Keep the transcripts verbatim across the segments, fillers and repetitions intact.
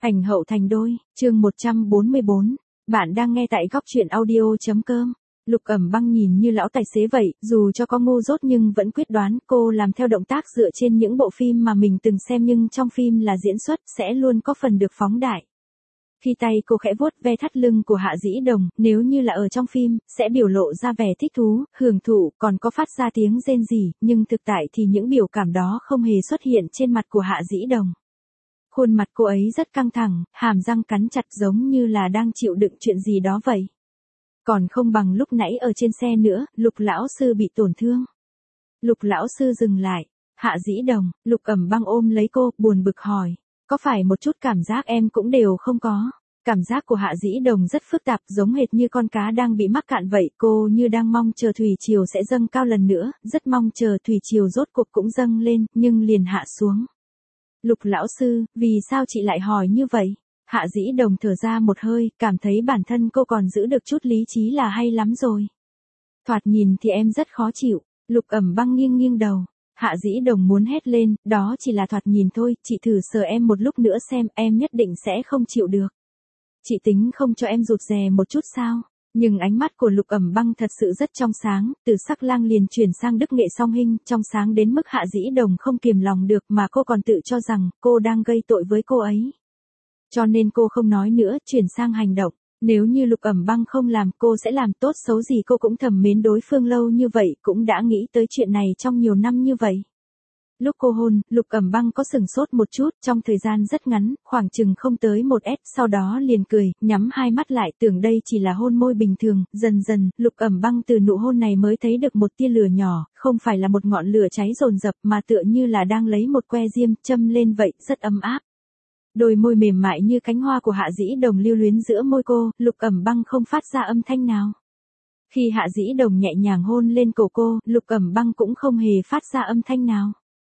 Ảnh hậu thành đôi, chương một trăm bốn mươi bốn. Bạn đang nghe tại góc truyện audio.com. Lục Ẩm Băng nhìn như lão tài xế vậy, dù cho có ngu dốt nhưng vẫn quyết đoán. Cô làm theo động tác dựa trên những bộ phim mà mình từng xem, nhưng trong phim là diễn xuất, sẽ luôn có phần được phóng đại. Khi tay cô khẽ vuốt ve thắt lưng của Hạ Dĩ Đồng, nếu như là ở trong phim, sẽ biểu lộ ra vẻ thích thú, hưởng thụ, còn có phát ra tiếng rên rỉ, nhưng thực tại thì những biểu cảm đó không hề xuất hiện trên mặt của Hạ Dĩ Đồng. Khuôn mặt cô ấy rất căng thẳng, hàm răng cắn chặt giống như là đang chịu đựng chuyện gì đó vậy. Còn không bằng lúc nãy ở trên xe nữa, Lục lão sư bị tổn thương. Lục lão sư dừng lại. Hạ Dĩ Đồng, Lục Ẩm Băng ôm lấy cô, buồn bực hỏi. Có phải một chút cảm giác em cũng đều không có? Cảm giác của Hạ Dĩ Đồng rất phức tạp, giống hệt như con cá đang bị mắc cạn vậy. Cô như đang mong chờ thủy triều sẽ dâng cao lần nữa, rất mong chờ thủy triều rốt cuộc cũng dâng lên, nhưng liền hạ xuống. Lục lão sư, vì sao chị lại hỏi như vậy? Hạ Dĩ Đồng thở ra một hơi, cảm thấy bản thân cô còn giữ được chút lý trí là hay lắm rồi. Thoạt nhìn thì em rất khó chịu. Lục Ẩm Băng nghiêng nghiêng đầu. Hạ Dĩ Đồng muốn hét lên, đó chỉ là thoạt nhìn thôi, chị thử sờ em một lúc nữa xem, em nhất định sẽ không chịu được. Chị tính không cho em rụt rè một chút sao? Nhưng ánh mắt của Lục Ẩm Băng thật sự rất trong sáng, từ sắc lang liền chuyển sang đức nghệ song hình, trong sáng đến mức Hạ Dĩ Đồng không kiềm lòng được, mà cô còn tự cho rằng cô đang gây tội với cô ấy. Cho nên cô không nói nữa, chuyển sang hành động. Nếu như Lục Ẩm Băng không làm, cô sẽ làm. Tốt xấu gì cô cũng thầm mến đối phương lâu như vậy, cũng đã nghĩ tới chuyện này trong nhiều năm như vậy. Lúc cô hôn, Lục Ẩm Băng có sừng sốt một chút, trong thời gian rất ngắn, khoảng chừng không tới một ép, sau đó liền cười, nhắm hai mắt lại, tưởng đây chỉ là hôn môi bình thường. Dần dần, Lục Ẩm Băng từ nụ hôn này mới thấy được một tia lửa nhỏ, không phải là một ngọn lửa cháy dồn dập, mà tựa như là đang lấy một que diêm châm lên vậy, rất ấm áp. Đôi môi mềm mại như cánh hoa của Hạ Dĩ Đồng lưu luyến giữa môi cô, Lục Ẩm Băng không phát ra âm thanh nào. Khi Hạ Dĩ Đồng nhẹ nhàng hôn lên cổ cô, Lục Ẩm Băng cũng không hề phát ra âm thanh nào.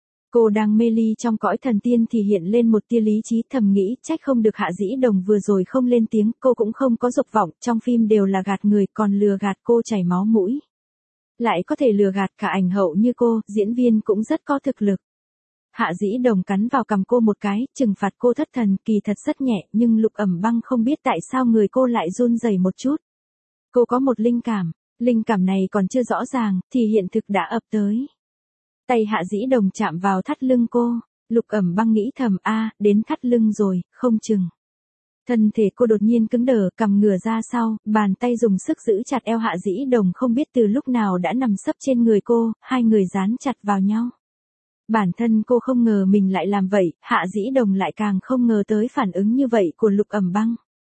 Cô đang mê ly trong cõi thần tiên thì hiện lên một tia lý trí, thầm nghĩ, trách không được Hạ Dĩ Đồng vừa rồi không lên tiếng, cô cũng không có dục vọng, trong phim đều là gạt người, còn lừa gạt cô chảy máu mũi. Lại có thể lừa gạt cả ảnh hậu như cô, diễn viên cũng rất có thực lực. Hạ Dĩ Đồng cắn vào cằm cô một cái, trừng phạt cô thất thần, kỳ thật rất nhẹ, nhưng Lục Ẩm Băng không biết tại sao người cô lại run rẩy một chút. Cô có một linh cảm, linh cảm này còn chưa rõ ràng, thì hiện thực đã ập tới. Tay Hạ Dĩ Đồng chạm vào thắt lưng cô, Lục Ẩm Băng nghĩ thầm, a, đến thắt lưng rồi, không chừng. Thân thể cô đột nhiên cứng đờ, cằm ngửa ra sau, bàn tay dùng sức giữ chặt eo Hạ Dĩ Đồng, không biết từ lúc nào đã nằm sấp trên người cô, hai người dán chặt vào nhau. Bản thân cô không ngờ mình lại làm vậy, Hạ Dĩ Đồng lại càng không ngờ tới phản ứng như vậy của Lục Ẩm Băng.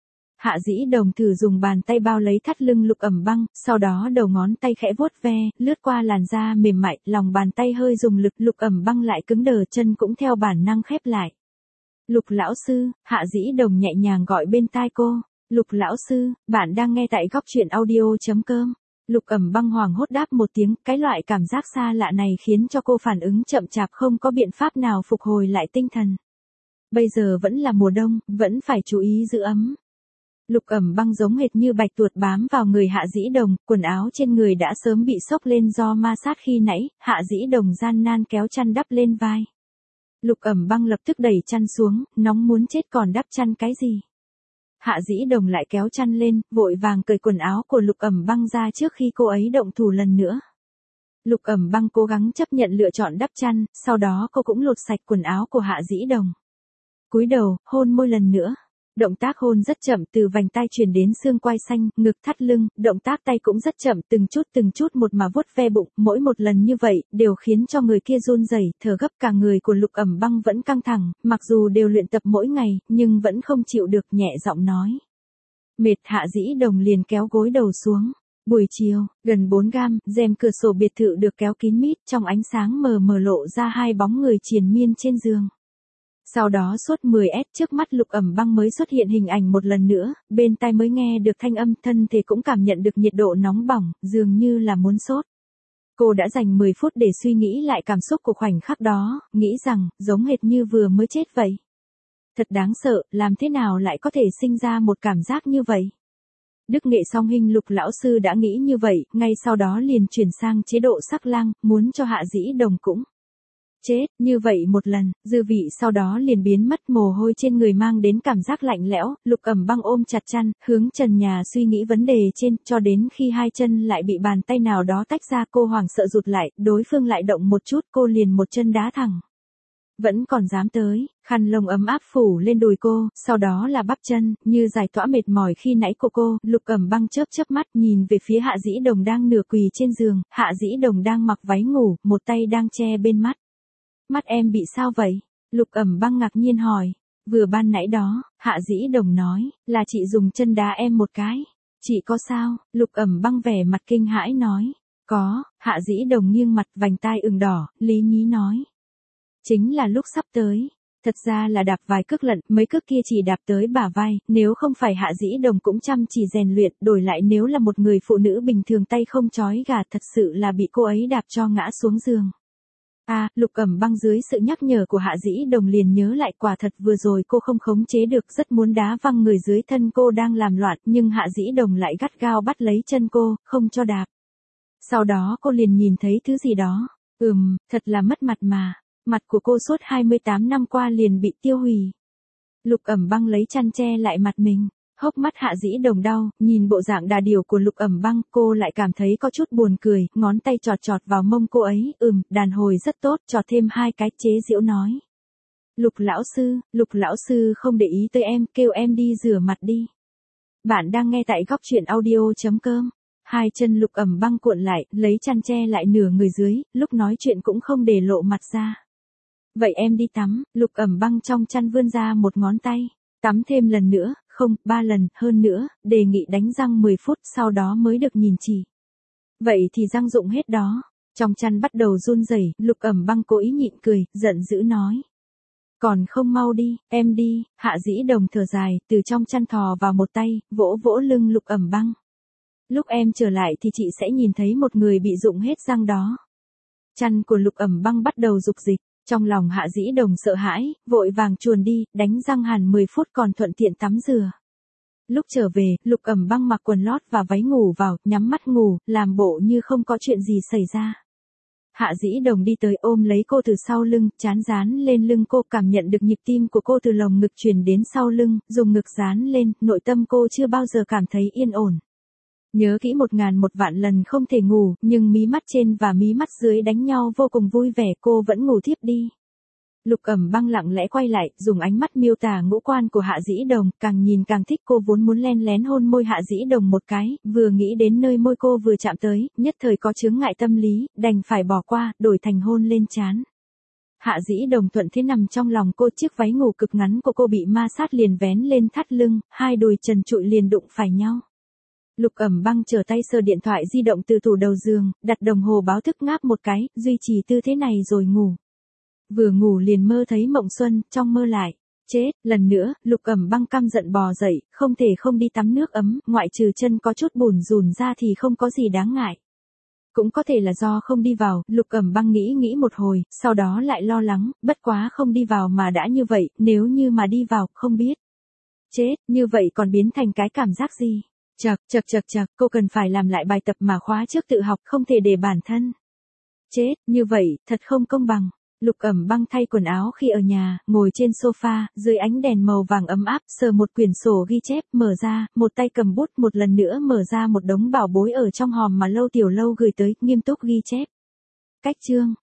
Hạ Dĩ Đồng thử dùng bàn tay bao lấy thắt lưng Lục Ẩm Băng, sau đó đầu ngón tay khẽ vuốt ve, lướt qua làn da mềm mại, lòng bàn tay hơi dùng lực, Lục Ẩm Băng lại cứng đờ, chân cũng theo bản năng khép lại. Lục lão sư, Hạ Dĩ Đồng nhẹ nhàng gọi bên tai cô. Lục lão sư, bạn đang nghe tại góc truyện audio.com. Lục Ẩm Băng hoảng hốt đáp một tiếng, cái loại cảm giác xa lạ này khiến cho cô phản ứng chậm chạp, không có biện pháp nào phục hồi lại tinh thần. Bây giờ vẫn là mùa đông, vẫn phải chú ý giữ ấm. Lục Ẩm Băng giống hệt như bạch tuộc bám vào người Hạ Dĩ Đồng, quần áo trên người đã sớm bị xốc lên do ma sát khi nãy, Hạ Dĩ Đồng gian nan kéo chăn đắp lên vai. Lục Ẩm Băng lập tức đẩy chăn xuống, nóng muốn chết còn đắp chăn cái gì. Hạ Dĩ Đồng lại kéo chăn lên, vội vàng cởi quần áo của Lục Ẩm Băng ra trước khi cô ấy động thủ lần nữa. Lục Ẩm Băng cố gắng chấp nhận lựa chọn đắp chăn, sau đó cô cũng lột sạch quần áo của Hạ Dĩ Đồng. Cúi đầu, hôn môi lần nữa. Động tác hôn rất chậm, từ vành tai truyền đến xương quai xanh, ngực, thắt lưng, động tác tay cũng rất chậm, từng chút từng chút một mà vuốt ve bụng, mỗi một lần như vậy, đều khiến cho người kia run rẩy, thở gấp. Cả người của Lục Ẩm Băng vẫn căng thẳng, mặc dù đều luyện tập mỗi ngày, nhưng vẫn không chịu được, nhẹ giọng nói. Mệt. Hạ Dĩ Đồng liền kéo gối đầu xuống. Buổi chiều, gần bốn gam, rèm cửa sổ biệt thự được kéo kín mít, trong ánh sáng mờ mờ lộ ra hai bóng người triền miên trên giường. Sau đó suốt mười ét trước mắt Lục Ẩm Băng mới xuất hiện hình ảnh một lần nữa, bên tai mới nghe được thanh âm, thân thể cũng cảm nhận được nhiệt độ nóng bỏng, dường như là muốn sốt. Cô đã dành mười phút để suy nghĩ lại cảm xúc của khoảnh khắc đó, nghĩ rằng, giống hệt như vừa mới chết vậy. Thật đáng sợ, làm thế nào lại có thể sinh ra một cảm giác như vậy? Đức nghệ song hình Lục lão sư đã nghĩ như vậy, ngay sau đó liền chuyển sang chế độ sắc lang, muốn cho Hạ Dĩ Đồng cũng Chết, như vậy một lần, dư vị sau đó liền biến mất, mồ hôi trên người mang đến cảm giác lạnh lẽo, Lục Ẩm Băng ôm chặt chăn, hướng trần nhà suy nghĩ vấn đề trên, cho đến khi hai chân lại bị bàn tay nào đó tách ra, cô hoảng sợ rụt lại, đối phương lại động một chút, cô liền một chân đá thẳng. Vẫn còn dám tới, khăn lông ấm áp phủ lên đùi cô, sau đó là bắp chân, như giải tỏa mệt mỏi khi nãy của cô, Lục Ẩm Băng chớp chớp mắt nhìn về phía Hạ Dĩ Đồng đang nửa quỳ trên giường, Hạ Dĩ Đồng đang mặc váy ngủ, một tay đang che bên mắt. Mắt em bị sao vậy? Lục Ẩm Băng ngạc nhiên hỏi. Vừa ban nãy đó, Hạ Dĩ Đồng nói, là chị dùng chân đá em một cái. Chị có sao? Lục Ẩm Băng vẻ mặt kinh hãi nói. Có, Hạ Dĩ Đồng nghiêng mặt, vành tai ửng đỏ, lý nhí nói. Chính là lúc sắp tới. Thật ra là đạp vài cước lận, mấy cước kia chỉ đạp tới bả vai, nếu không phải Hạ Dĩ Đồng cũng chăm chỉ rèn luyện, đổi lại nếu là một người phụ nữ bình thường tay không chói gà, thật sự là bị cô ấy đạp cho ngã xuống giường. À, Lục Ẩm Băng dưới sự nhắc nhở của Hạ Dĩ Đồng liền nhớ lại, quả thật vừa rồi cô không khống chế được, rất muốn đá văng người dưới thân cô đang làm loạn, nhưng Hạ Dĩ Đồng lại gắt gao bắt lấy chân cô, không cho đạp. Sau đó cô liền nhìn thấy thứ gì đó. Ừm, thật là mất mặt mà. Mặt của cô suốt hai mươi tám năm qua liền bị tiêu hủy. Lục Ẩm Băng lấy chăn che lại mặt mình. Hốc mắt Hạ Dĩ Đồng đau, nhìn bộ dạng đà điểu của Lục Ẩm Băng, cô lại cảm thấy có chút buồn cười, ngón tay chọt chọt vào mông cô ấy, ừm, đàn hồi rất tốt, chọt thêm hai cái, chế giễu nói. Lục lão sư, Lục lão sư không để ý tới em, kêu em đi rửa mặt đi. Bạn đang nghe tại góc truyện audio chấm com. Hai chân Lục Ẩm Băng cuộn lại, lấy chăn che lại nửa người dưới, lúc nói chuyện cũng không để lộ mặt ra. Vậy em đi tắm, Lục Ẩm Băng trong chăn vươn ra một ngón tay. Tắm thêm lần nữa, không, ba lần, hơn nữa, đề nghị đánh răng mười phút, sau đó mới được nhìn chỉ. Vậy thì răng dụng hết đó. Trong chăn bắt đầu run rẩy, Lục Ẩm Băng cố ý nhịn cười, giận dữ nói. Còn không mau đi, em đi, Hạ Dĩ Đồng thở dài, từ trong chăn thò vào một tay, vỗ vỗ lưng Lục Ẩm Băng. Lúc em trở lại thì chị sẽ nhìn thấy một người bị rụng hết răng đó. Chăn của Lục Ẩm Băng bắt đầu rục dịch. Trong lòng Hạ Dĩ Đồng sợ hãi, vội vàng chuồn đi, đánh răng hẳn mười phút còn thuận tiện tắm rửa. Lúc trở về, Lục Ẩm Băng mặc quần lót và váy ngủ vào, nhắm mắt ngủ, làm bộ như không có chuyện gì xảy ra. Hạ Dĩ Đồng đi tới ôm lấy cô từ sau lưng, chán dán lên lưng cô, cảm nhận được nhịp tim của cô từ lồng ngực truyền đến sau lưng, dùng ngực dán lên, nội tâm cô chưa bao giờ cảm thấy yên ổn. Nhớ kỹ một ngàn một vạn lần không thể ngủ, nhưng mí mắt trên và mí mắt dưới đánh nhau vô cùng vui vẻ, cô vẫn ngủ thiếp đi. Lục Ẩm Băng lặng lẽ quay lại, dùng ánh mắt miêu tả ngũ quan của Hạ Dĩ Đồng, càng nhìn càng thích, cô vốn muốn len lén hôn môi Hạ Dĩ Đồng một cái, vừa nghĩ đến nơi môi cô vừa chạm tới, nhất thời có chướng ngại tâm lý, đành phải bỏ qua, đổi thành hôn lên trán. Hạ Dĩ Đồng thuận thế nằm trong lòng cô, chiếc váy ngủ cực ngắn của cô bị ma sát liền vén lên thắt lưng, hai đùi trần trụi liền đụng phải nhau. Lục Ẩm Băng trở tay sờ điện thoại di động từ tủ đầu giường, đặt đồng hồ báo thức ngáp một cái, duy trì tư thế này rồi ngủ. Vừa ngủ liền mơ thấy mộng xuân, trong mơ lại. Chết, lần nữa, Lục Ẩm Băng căm giận bò dậy, không thể không đi tắm nước ấm, ngoại trừ chân có chút bùn rùn ra thì không có gì đáng ngại. Cũng có thể là do không đi vào, Lục Ẩm Băng nghĩ nghĩ một hồi, sau đó lại lo lắng, bất quá không đi vào mà đã như vậy, nếu như mà đi vào, không biết. Chết, như vậy còn biến thành cái cảm giác gì? Chậc, chậc chậc chậc, cô cần phải làm lại bài tập mà khóa trước tự học, không thể để bản thân. Chết, như vậy, thật không công bằng. Lục Ẩm Băng thay quần áo khi ở nhà, ngồi trên sofa, dưới ánh đèn màu vàng ấm áp, sờ một quyển sổ ghi chép, mở ra, một tay cầm bút, một lần nữa mở ra một đống bảo bối ở trong hòm mà Lâu Tiểu Lâu gửi tới, nghiêm túc ghi chép. Cách chương,